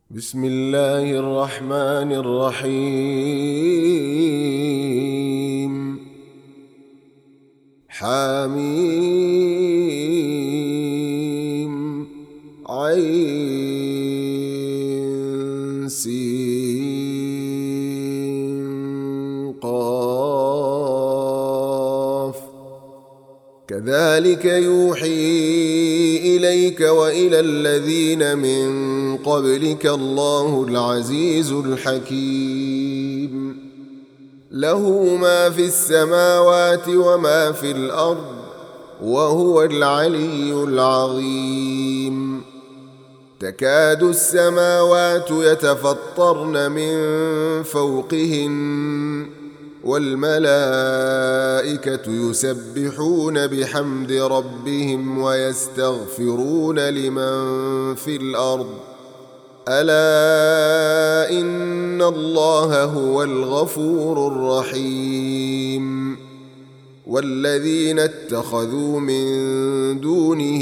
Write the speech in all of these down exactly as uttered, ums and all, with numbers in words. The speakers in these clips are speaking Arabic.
بسم الله الرحمن الرحيم. حميم عين سين قاف كذلك يوحي إليك وإلى الذين من قبلك الله العزيز الحكيم. له ما في السماوات وما في الأرض وهو العلي العظيم. تكاد السماوات يتفطرن من فوقهن والملائكة يسبحون بحمد ربهم ويستغفرون لمن في الأرض ألا إن الله هو الغفور الرحيم. والذين اتخذوا من دونه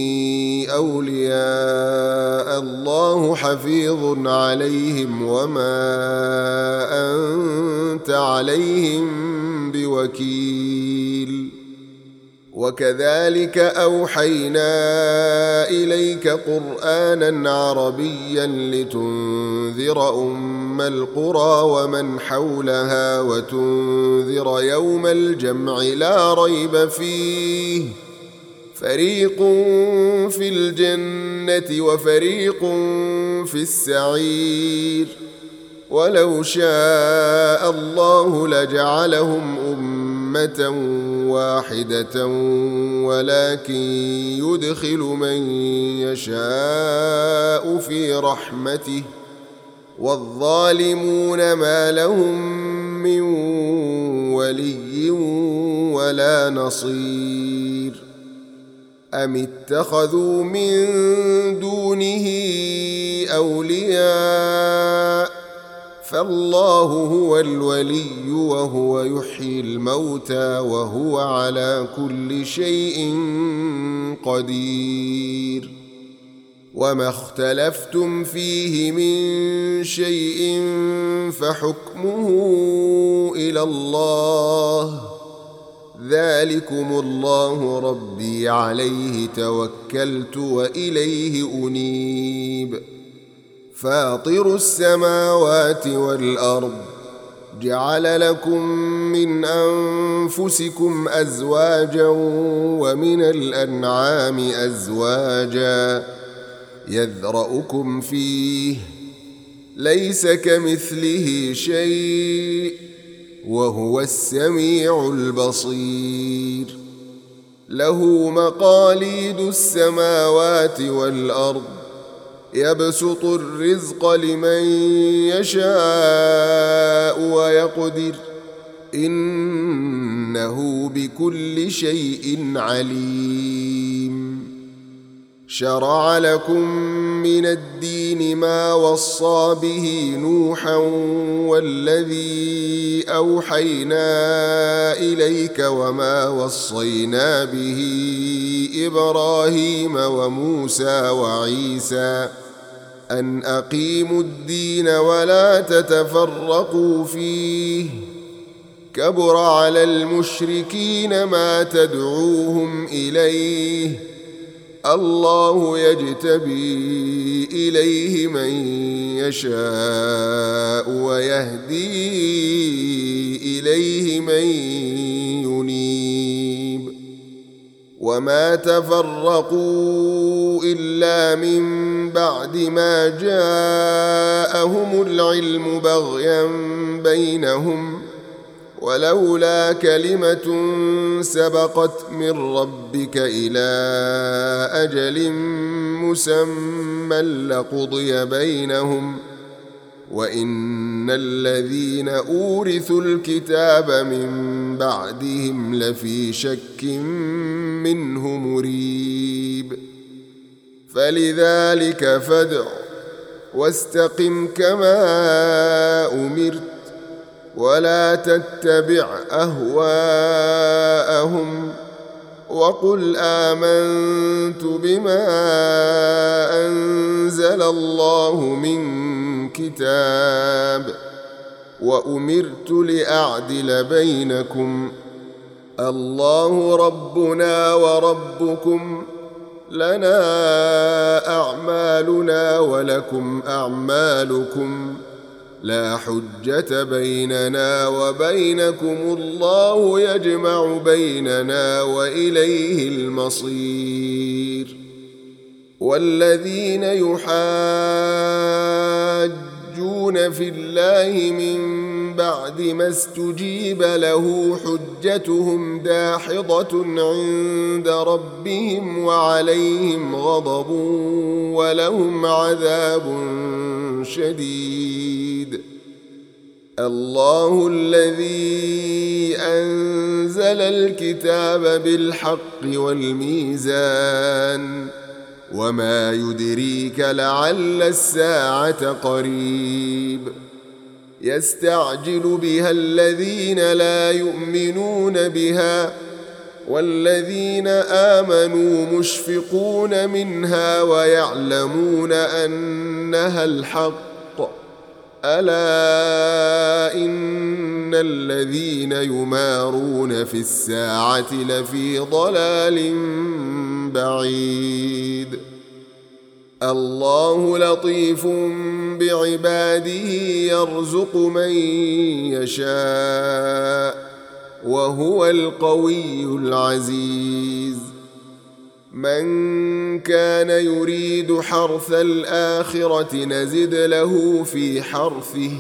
أولياء الله حفيظ عليهم وما أنت عليهم بوكيل. وكذلك أوحينا إليك قرآنا عربيا لتنذر أم القرى ومن حولها وتنذر يوم الجمع لا ريب فيه فريق في الجنة وفريق في السعير. ولو شاء الله لجعلهم أمة واحدة ولكن يدخل من يشاء في رحمته والظالمون ما لهم من ولي ولا نصير. أم اتخذوا من دونه أولياء فالله هو الولي وهو يحيي الموتى وهو على كل شيء قدير. وما اختلفتم فيه من شيء فحكمه إلى الله ذلكم الله ربي عليه توكلت وإليه أنيب. فاطر السماوات والأرض جعل لكم من أنفسكم أزواجا ومن الأنعام أزواجا يذرأكم فيه ليس كمثله شيء وهو السميع البصير. له مقاليد السماوات والأرض يبسط الرزق لمن يشاء ويقدر إنه بكل شيء عليم. شرع لكم من الدين ما وصى به نوحا والذي أوحينا إليك وما وصينا به إبراهيم وموسى وعيسى أن أقيموا الدين ولا تتفرقوا فيه كبر على المشركين ما تدعوهم إليه الله يجتبي إليه من يشاء ويهدي إليه من ينيب. وما تفرقوا إلا من بعد ما جاءهم العلم بغيا بينهم ولولا كلمة سبقت من ربك إلى أجل مسمى لقضي بينهم وإن الذين أورثوا الكتاب من بعدهم لفي شك منه مريب. فلذلك فادع واستقم كما أمرت ولا تتبع أهواءهم وقل آمنت بما أنزل الله من كتاب وأمرت لأعدل بينكم الله ربنا وربكم لنا أعمالنا ولكم أعمالكم لا حجة بيننا وبينكم الله يجمع بيننا وإليه المصير. والذين يحاجون في الله من بعد ما استجيب له حجتهم داحضة عند ربهم وعليهم غضب ولهم عذاب شديد. الله الذي أنزل الكتاب بالحق والميزان وما يدريك لعل الساعة قريب. يستعجل بها الذين لا يؤمنون بها والذين آمنوا مشفقون منها ويعلمون أنها الحق. ألا إن الذين يمارون في الساعة لفي ضلال بعيد. الله لطيف بعباده يرزق من يشاء وهو القوي العزيز. من كان يريد حرث الآخرة نزد له في حرثه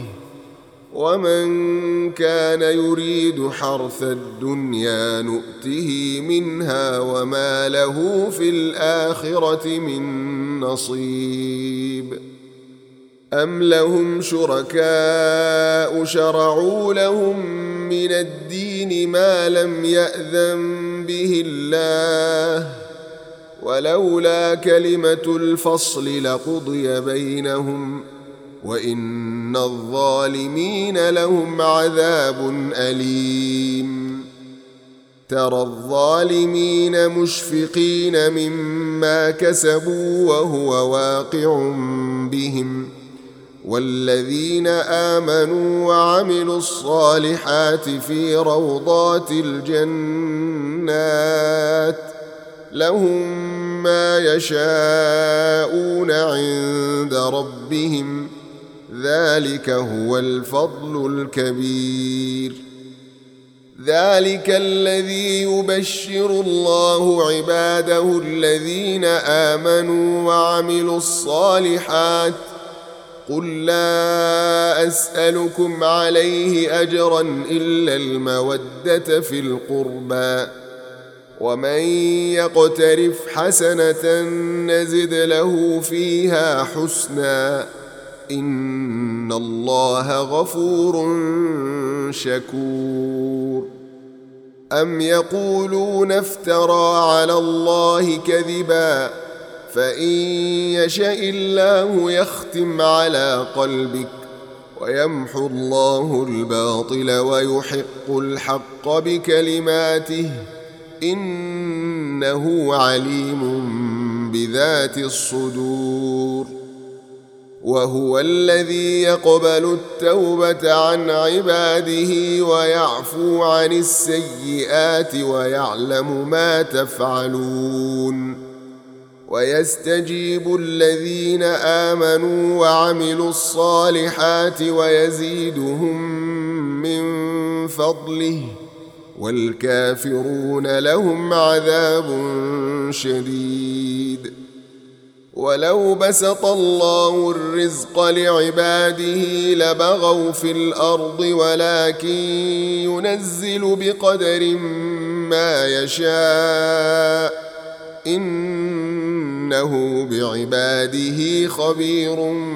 ومن كان يريد حرث الدنيا نؤته منها وما له في الآخرة من نصيب. أم لهم شركاء شرعوا لهم من الدين ما لم يأذن به الله ولولا كلمة الفصل لقضي بينهم وإن الظالمين لهم عذاب أليم. ترى الظالمين مشفقين مما كسبوا وهو واقع بهم والذين آمنوا وعملوا الصالحات في روضات الجنات لهم ما يشاءون عند ربهم ذلك هو الفضل الكبير. ذلك الذي يبشر الله عباده الذين آمنوا وعملوا الصالحات قل لا أسألكم عليه أجرا إلا المودة في القربى ومن يقترف حسنة نزد له فيها حسنا إن الله غفور شكور. أم يقولون افترى على الله كذبا فإن يشاء الله يختم على قلبك ويمحو الله الباطل ويحق الحق بكلماته إنه عليم بذات الصدور. وهو الذي يقبل التوبة عن عباده ويعفو عن السيئات ويعلم ما تفعلون ويستجيب الذين آمنوا وعملوا الصالحات ويزيدهم من فضله والكافرون لهم عذاب شديد. ولو بسط الله الرزق لعباده لبغوا في الأرض ولكن ينزل بقدر ما يشاء إنه بعباده خبير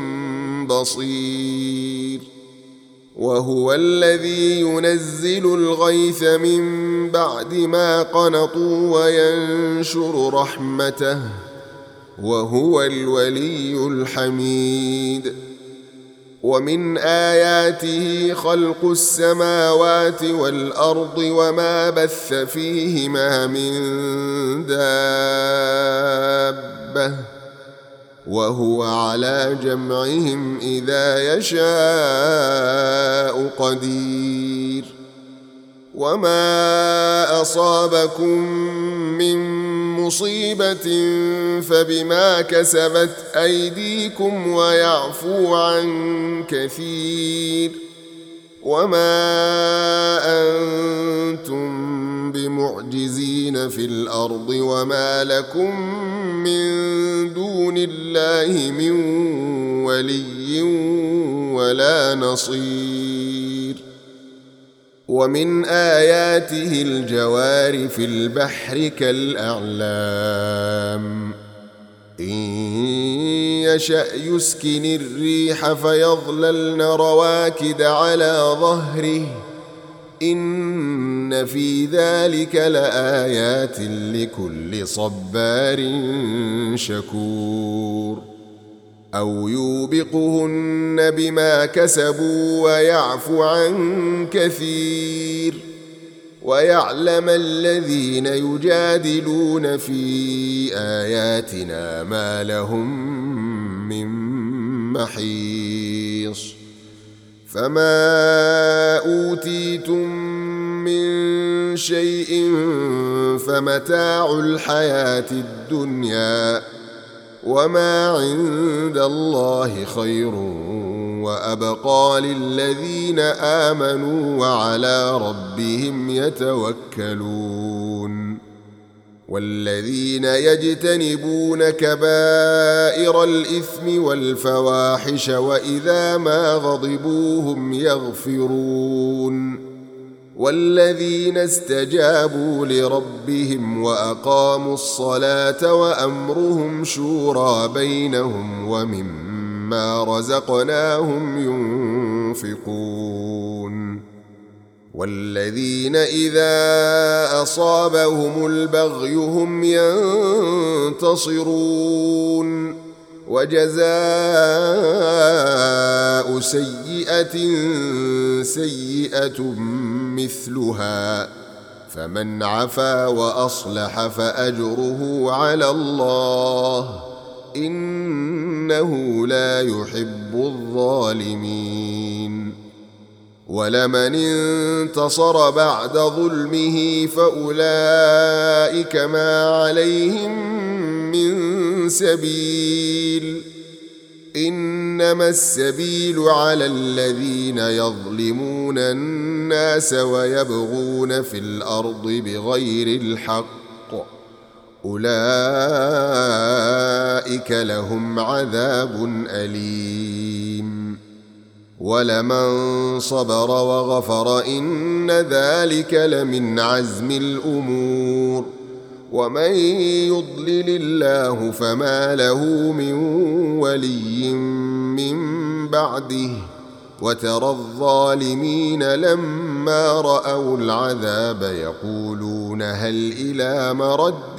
بصير. وهو الذي ينزل الغيث من بعد ما قنطوا وينشر رحمته وهو الولي الحميد. ومن آياته خلق السماوات والأرض وما بث فيهما من دابة وهو على جمعهم إذا يشاء قدير وما أصابكم من مصيبة فبما كسبت أيديكم ويعفو عن كثير وما أنتم بمعجزين في الأرض وما لكم من دون الله من ولي ولا نصير ومن آياته الجوار في البحر كالأعلام إن يشأ يسكن الريح فيظللن رواكد على ظهره إن في ذلك لآيات لكل صبار شكور أو يوبقهن بما كسبوا ويعفو عن كثير ويعلم الذين يجادلون في آياتنا ما لهم من محيص فما أوتيتم من شيء فمتاع الحياة الدنيا وما عند الله خير وأبقى للذين آمنوا وعلى ربهم يتوكلون والذين يجتنبون كبائر الإثم والفواحش وإذا ما غضبوا هم يغفرون والذين استجابوا لربهم وأقاموا الصلاة وأمرهم شورى بينهم ومما رزقناهم ينفقون والذين إذا أصابهم البغي هم ينتصرون وجزاء سيئة سيئة مثلها فمن عفا وأصلح فأجره على الله إنه لا يحب الظالمين ولمن انتصر بعد ظلمه فأولئك ما عليهم من سبيل إنما السبيل على الذين يظلمون الناس ويبغون في الأرض بغير الحق أولئك لهم عذاب أليم ولمن صبر وغفر إن ذلك لمن عزم الأمور ومن يضلل الله فما له من ولي من بعده وترى الظالمين لما رأوا العذاب يقولون هل إلى مرد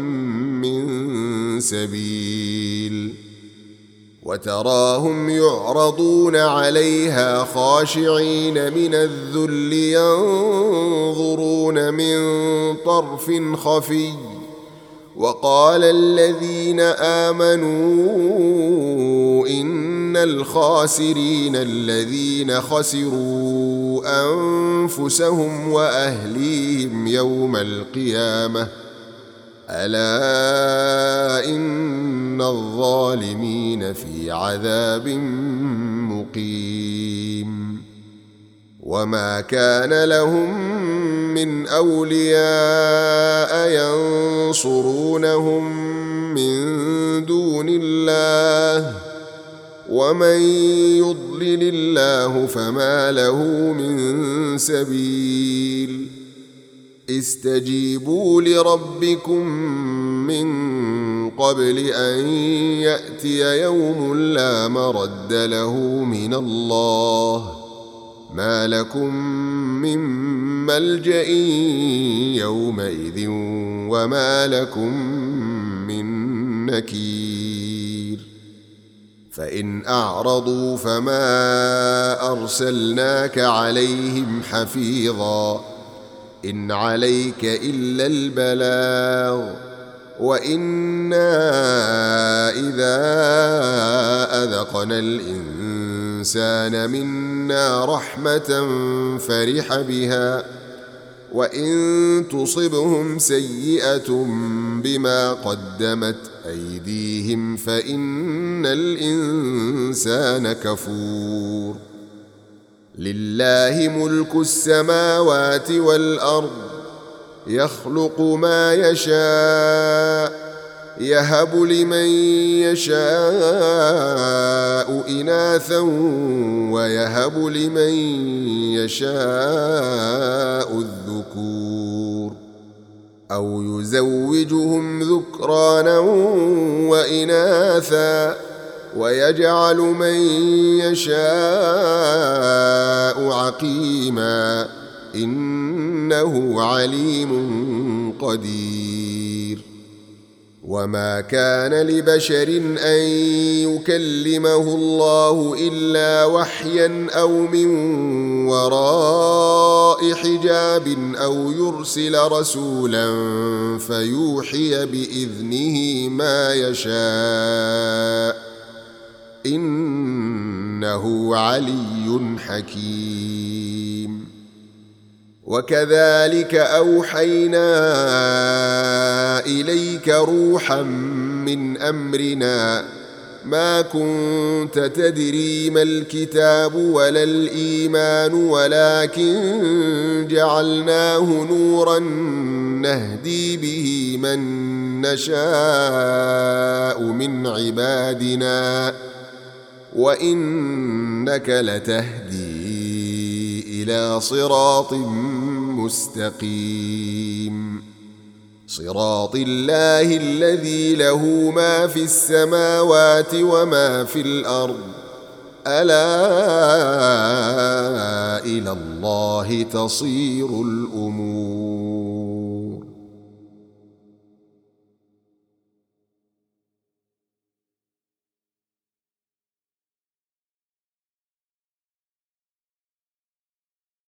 من سبيل وتراهم يعرضون عليها خاشعين من الذل ينظرون من طرف خفي وقال الذين آمنوا إن الخاسرين الذين خسروا أنفسهم وأهليهم يوم القيامة ألا إن الظالمين في عذاب مقيم وما كان لهم من أولياء ينصرونهم من دون الله ومن يضلل الله فما له من سبيل استجيبوا لربكم من قبل أن يأتي يوم لا مرد له من الله ما لكم من ملجأ يومئذ وما لكم من نكير فإن أعرضوا فما أرسلناك عليهم حفيظا إن عليك إلا البلاغ وإنا إذا أذقنا الإنسان منا رحمة فرح بها وإن تصبهم سيئة بما قدمت أيديهم فإن الإنسان كفور لله ملك السماوات والأرض يخلق ما يشاء يهب لمن يشاء إناثا ويهب لمن يشاء الذكور أو يزوجهم ذكرانا وإناثا ويجعل من يشاء عقيما إنه عليم قدير وما كان لبشر أن يكلمه الله إلا وحيا أو من وراء حجاب أو يرسل رسولا فيوحي بإذنه ما يشاء إنه علي حكيم وكذلك أوحينا إليك روحا من أمرنا ما كنت تدري ما الكتاب ولا الإيمان ولكن جعلناه نورا نهدي به من نشاء من عبادنا وإنك لتهدي إلى صراط مستقيم صراط الله الذي له ما في السماوات وما في الأرض ألا إلى الله تصير الأمور